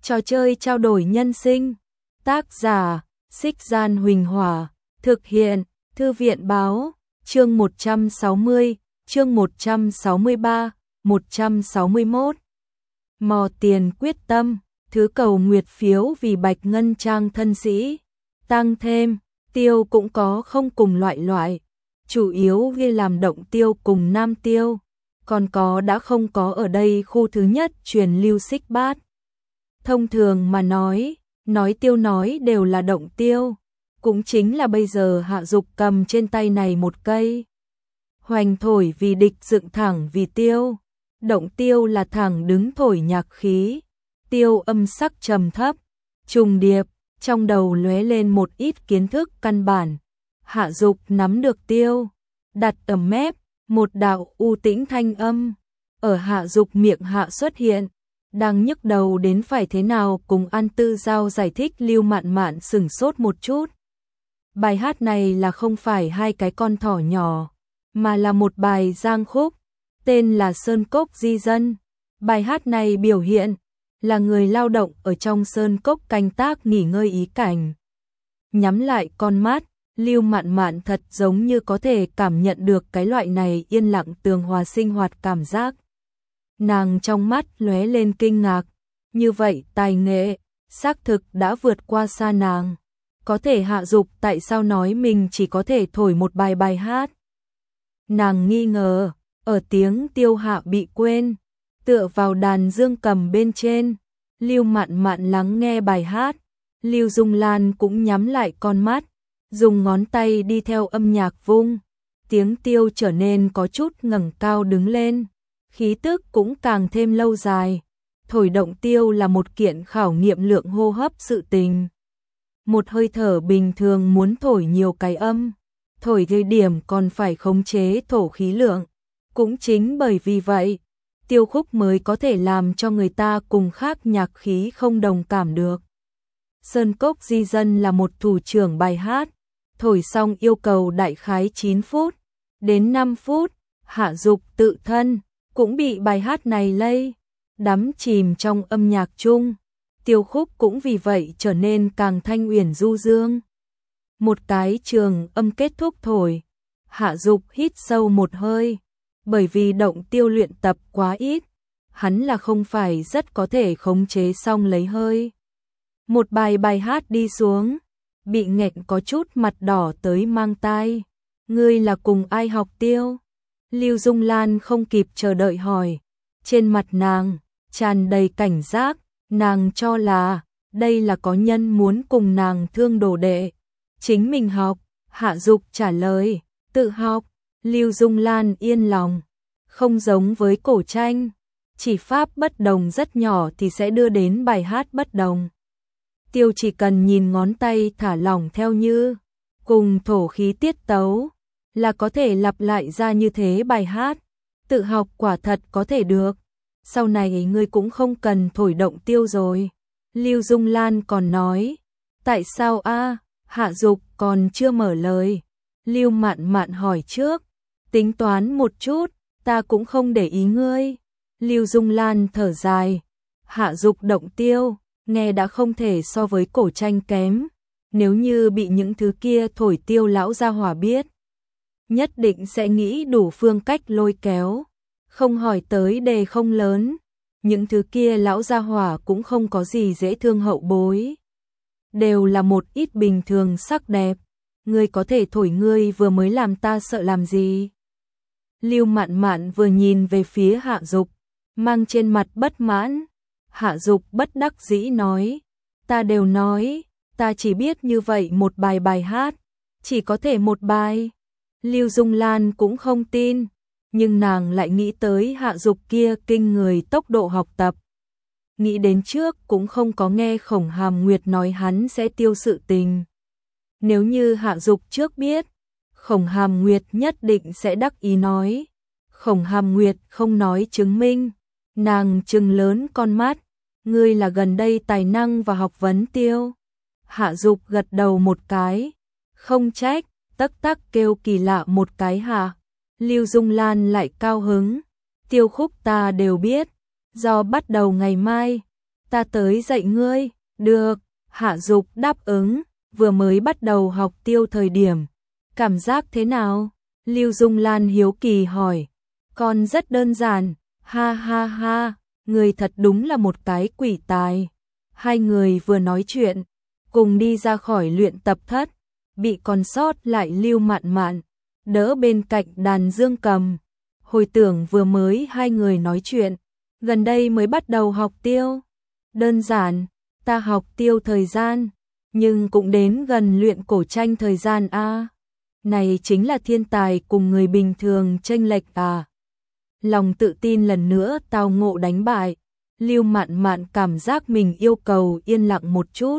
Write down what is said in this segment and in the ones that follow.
Trò chơi trao đổi nhân sinh. Tác giả, Xích Gian Huỳnh Hỏa. Thực hiện, Thư viện Báo. Chương 160, chương 163, 161. Mò tiền quyết tâm, thứ cầu nguyệt phiếu vì Bạch Ngân Trang thân sĩ. Tăng thêm, tiêu cũng có không cùng loại. Chủ yếu ghi làm động tiêu cùng nam tiêu. Còn có đã không có ở đây khu thứ nhất truyền lưu xích bát. Thông thường mà nói tiêu nói đều là động tiêu. Cũng chính là bây giờ Hạ Dục cầm trên tay này một cây. Hoành thổi vì địch dựng thẳng vì tiêu. Động tiêu là thẳng đứng thổi nhạc khí. Tiêu âm sắc trầm thấp, trùng điệp, trong đầu lóe lên một ít kiến thức căn bản. Hạ Dục nắm được tiêu, đặt ở mép, một đạo u tĩnh thanh âm ở Hạ Dục miệng hạ xuất hiện. Đang nhức đầu đến phải thế nào cùng An Tư Giao giải thích. Lưu Mạn Mạn sửng sốt một chút. Bài hát này là không phải hai cái con thỏ nhỏ, mà là một bài giang khúc, tên là Sơn Cốc Di Dân. Bài hát này biểu hiện là người lao động ở trong sơn cốc canh tác nghỉ ngơi ý cảnh. Nhắm lại con mắt, Lưu Mạn Mạn thật giống như có thể cảm nhận được cái loại này yên lặng tường hòa sinh hoạt cảm giác. Nàng trong mắt lóe lên kinh ngạc, như vậy tài nghệ, xác thực đã vượt qua xa nàng. Có thể Hạ Dục tại sao nói mình chỉ có thể thổi một bài hát? Nàng nghi ngờ, ở tiếng tiêu hạ bị quên, tựa vào đàn dương cầm bên trên. Lưu Mạn Mạn lắng nghe bài hát, Lưu Dung Lan cũng nhắm lại con mắt, dùng ngón tay đi theo âm nhạc vung. Tiếng tiêu trở nên có chút ngẩng cao đứng lên, khí tức cũng càng thêm lâu dài. Thổi động tiêu là một kiện khảo nghiệm lượng hô hấp sự tình. Một hơi thở bình thường muốn thổi nhiều cái âm, thổi thời điểm còn phải khống chế thổ khí lượng. Cũng chính bởi vì vậy, tiêu khúc mới có thể làm cho người ta cùng khác nhạc khí không đồng cảm được. Sơn Cốc Di Dân là một thủ trưởng bài hát, thổi xong yêu cầu đại khái 9 phút đến 5 phút. Hạ Dục tự thân cũng bị bài hát này lây, đắm chìm trong âm nhạc chung. Tiêu khúc cũng vì vậy trở nên càng thanh uyển du dương. Một cái trường âm kết thúc thổi, Hạ Dục hít sâu một hơi, bởi vì động tiêu luyện tập quá ít, hắn là không phải rất có thể khống chế xong lấy hơi. Một bài hát đi xuống, bị nghẹn có chút mặt đỏ tới mang tai. Ngươi là cùng ai học tiêu? Lưu Dung Lan không kịp chờ đợi hỏi. Trên mặt nàng tràn đầy cảnh giác, nàng cho là đây là có nhân muốn cùng nàng thương đồ đệ. Chính mình học. Hạ Dục trả lời, tự học. Lưu Dung Lan yên lòng, không giống với cổ tranh, chỉ pháp bất đồng rất nhỏ thì sẽ đưa đến bài hát bất đồng. Tiêu chỉ cần nhìn ngón tay thả lỏng theo như cùng thổ khí tiết tấu là có thể lặp lại ra như thế bài hát. Tự học quả thật có thể được. Sau này ngươi cũng không cần thổi động tiêu rồi. Lưu Dung Lan còn nói, tại sao a? Hạ Dục còn chưa mở lời. Lưu Mạn Mạn hỏi trước, tính toán một chút, ta cũng không để ý ngươi. Lưu Dung Lan thở dài, Hạ Dục động tiêu, nghe đã không thể so với cổ tranh kém. Nếu như bị những thứ kia thổi tiêu lão gia hỏa biết, nhất định sẽ nghĩ đủ phương cách lôi kéo. Không hỏi tới đề không lớn, những thứ kia lão gia hỏa cũng không có gì dễ thương hậu bối. Đều là một ít bình thường sắc đẹp. Ngươi có thể thổi, ngươi vừa mới làm ta sợ làm gì? Lưu Mạn Mạn vừa nhìn về phía Hạ Dục, mang trên mặt bất mãn. Hạ Dục bất đắc dĩ nói, ta đều nói, ta chỉ biết như vậy một bài hát, chỉ có thể một bài. Lưu Dung Lan cũng không tin, nhưng nàng lại nghĩ tới Hạ Dục kia kinh người tốc độ học tập. Nghĩ đến trước cũng không có nghe Khổng Hàm Nguyệt nói hắn sẽ tiêu sự tình. Nếu như Hạ Dục trước biết, Khổng Hàm Nguyệt nhất định sẽ đắc ý nói. Khổng Hàm Nguyệt không nói chứng minh. Nàng trừng lớn con mắt, ngươi là gần đây tài năng và học vấn tiêu. Hạ Dục gật đầu một cái, không trách, tắc tắc kêu kỳ lạ một cái hả. Lưu Dung Lan lại cao hứng, tiêu khúc ta đều biết, do bắt đầu ngày mai, ta tới dạy ngươi. Được, Hạ Dục đáp ứng, vừa mới bắt đầu học tiêu thời điểm. Cảm giác thế nào? Lưu Dung Lan hiếu kỳ hỏi. Còn rất đơn giản, ha ha ha, người thật đúng là một cái quỷ tài. Hai người vừa nói chuyện, cùng đi ra khỏi luyện tập thất, bị còn sót lại Lưu Mạn Mạn đỡ bên cạnh đàn dương cầm. Hồi tưởng vừa mới hai người nói chuyện, gần đây mới bắt đầu học tiêu. Đơn giản, ta học tiêu thời gian, nhưng cũng đến gần luyện cổ tranh thời gian a. Này chính là thiên tài cùng người bình thường chênh lệch à. Lòng tự tin lần nữa tao ngộ đánh bại, Lưu Mạn Mạn cảm giác mình yêu cầu yên lặng một chút.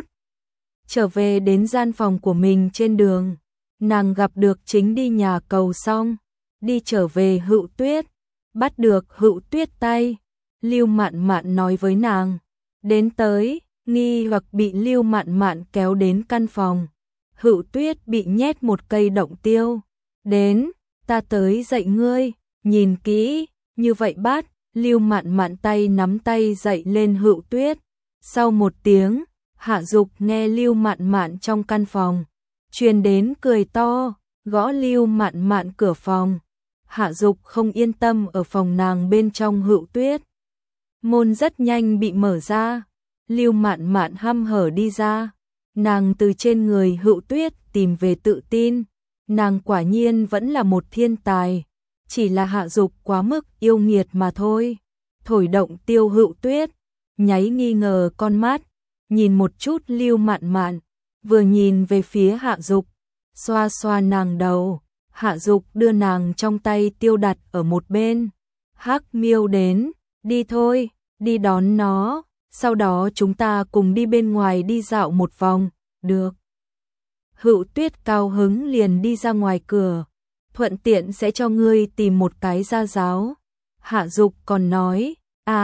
Trở về đến gian phòng của mình trên đường, nàng gặp được chính đi nhà cầu xong, đi trở về Hựu Tuyết, bắt được Hựu Tuyết tay. Lưu Mạn Mạn nói với nàng, đến tới, nghi hoặc bị Lưu Mạn Mạn kéo đến căn phòng. Hựu Tuyết bị nhét một cây động tiêu. Đến, ta tới dạy ngươi, nhìn kỹ, như vậy bắt. Lưu Mạn Mạn tay nắm tay dạy lên Hựu Tuyết. Sau một tiếng, Hạ Dục nghe Lưu Mạn Mạn trong căn phòng truyền đến cười to, gõ Lưu Mạn Mạn cửa phòng. Hạ Dục không yên tâm ở phòng nàng bên trong Hựu Tuyết. Môn rất nhanh bị mở ra, Lưu Mạn Mạn hăm hở đi ra. Nàng từ trên người Hựu Tuyết tìm về tự tin, nàng quả nhiên vẫn là một thiên tài, chỉ là Hạ Dục quá mức yêu nghiệt mà thôi. Thổi động tiêu Hựu Tuyết, nháy nghi ngờ con mắt, nhìn một chút Lưu Mạn Mạn, vừa nhìn về phía Hạ Dục, xoa xoa nàng đầu. Hạ Dục đưa nàng trong tay tiêu đặt ở một bên. Hắc Miêu đến, đi thôi, đi đón nó, sau đó chúng ta cùng đi bên ngoài đi dạo một vòng, được. Hựu Tuyết cao hứng liền đi ra ngoài cửa, thuận tiện sẽ cho ngươi tìm một cái gia giáo. Hạ Dục còn nói,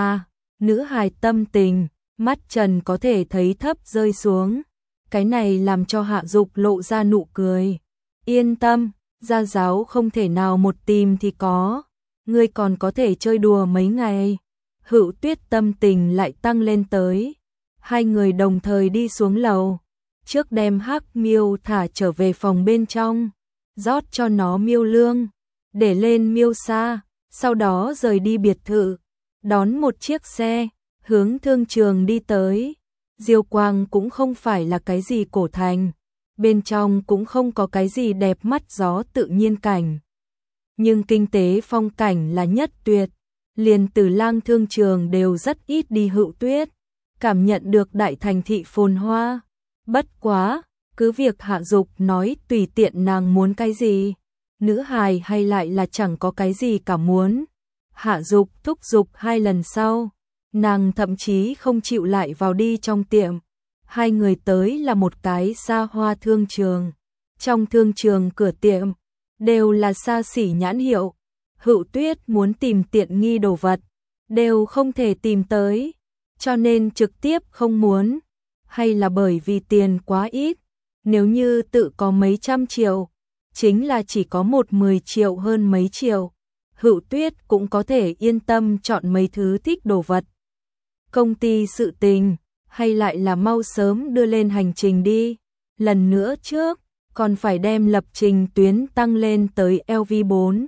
nữ hài tâm tình, mắt Trần có thể thấy thấp rơi xuống. Cái này làm cho Hạ Dục lộ ra nụ cười. Yên tâm, gia giáo không thể nào một tìm thì có, ngươi còn có thể chơi đùa mấy ngày. Hựu Tuyết tâm tình lại tăng lên tới. Hai người đồng thời đi xuống lầu, trước đem Hắc Miêu thả trở về phòng bên trong, rót cho nó miêu lương, để lên miêu xa, sau đó rời đi biệt thự, đón một chiếc xe, hướng thương trường đi tới. Diêu Quang cũng không phải là cái gì cổ thành, bên trong cũng không có cái gì đẹp mắt gió tự nhiên cảnh. Nhưng kinh tế phong cảnh là nhất tuyệt, liền Tử Lang thương trường đều rất ít đi. Hựu Tuyết cảm nhận được đại thành thị phồn hoa. Bất quá, cứ việc Hạ Dục nói tùy tiện nàng muốn cái gì, nữ hài hay lại là chẳng có cái gì cả muốn. Hạ Dục thúc giục 2 lần sau, nàng thậm chí không chịu lại vào đi trong tiệm. Hai người tới là một cái xa hoa thương trường. Trong thương trường cửa tiệm đều là xa xỉ nhãn hiệu. Hựu Tuyết muốn tìm tiện nghi đồ vật, đều không thể tìm tới, cho nên trực tiếp không muốn. Hay là bởi vì tiền quá ít, nếu như tự có mấy trăm triệu, chính là chỉ có 10 triệu hơn mấy triệu, Hựu Tuyết cũng có thể yên tâm chọn mấy thứ thích đồ vật. Công ty sự tình, hay lại là mau sớm đưa lên hành trình đi. Lần nữa trước, còn phải đem lập trình tuyến tăng lên tới LV4.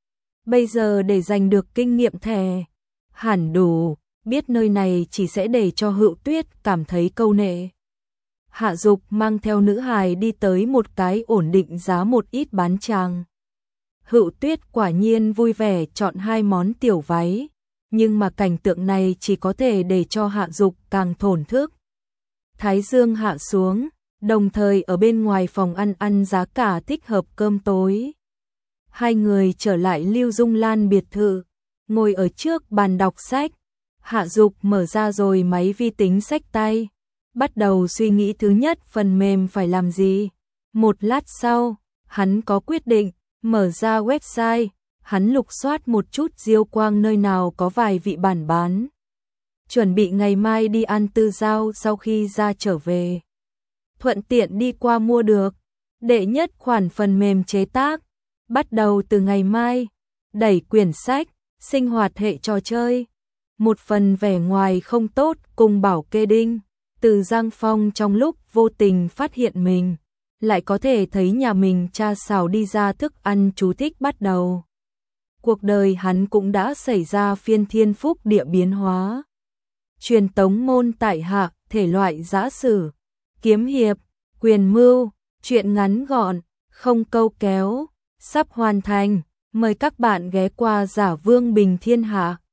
Bây giờ để giành được kinh nghiệm thẻ, hẳn đủ, biết nơi này chỉ sẽ để cho Hựu Tuyết cảm thấy câu nệ. Hạ Dục mang theo nữ hài đi tới một cái ổn định giá một ít bán trang. Hựu Tuyết quả nhiên vui vẻ chọn 2 món tiểu váy, nhưng mà cảnh tượng này chỉ có thể để cho Hạ Dục càng thổn thức. Thái dương hạ xuống, đồng thời ở bên ngoài phòng ăn giá cả thích hợp cơm tối. Hai người trở lại Lưu Dung Lan biệt thự, ngồi ở trước bàn đọc sách. Hạ Dục mở ra rồi máy vi tính xách tay, bắt đầu suy nghĩ thứ nhất phần mềm phải làm gì. Một lát sau, hắn có quyết định, mở ra website, hắn lục soát một chút Diêu Quang nơi nào có vài vị bản bán. Chuẩn bị ngày mai đi ăn tư giao sau khi ra trở về. Thuận tiện đi qua mua được. Đệ nhất khoản phần mềm chế tác, bắt đầu từ ngày mai, đẩy quyển sách, sinh hoạt hệ trò chơi. một phần vẻ ngoài không tốt cùng Bảo Kê Đinh. Từ Giang Phong trong lúc vô tình phát hiện mình, lại có thể thấy nhà mình cha xào đi ra thức ăn chú thích bắt đầu. Cuộc đời hắn cũng đã xảy ra phiên thiên phúc địa biến hóa. Truyền tống môn tại hạ, thể loại giã sử, kiếm hiệp, quyền mưu, truyện ngắn gọn, không câu kéo, sắp hoàn thành. Mời các bạn ghé qua Giả Vương Bình Thiên Hạ.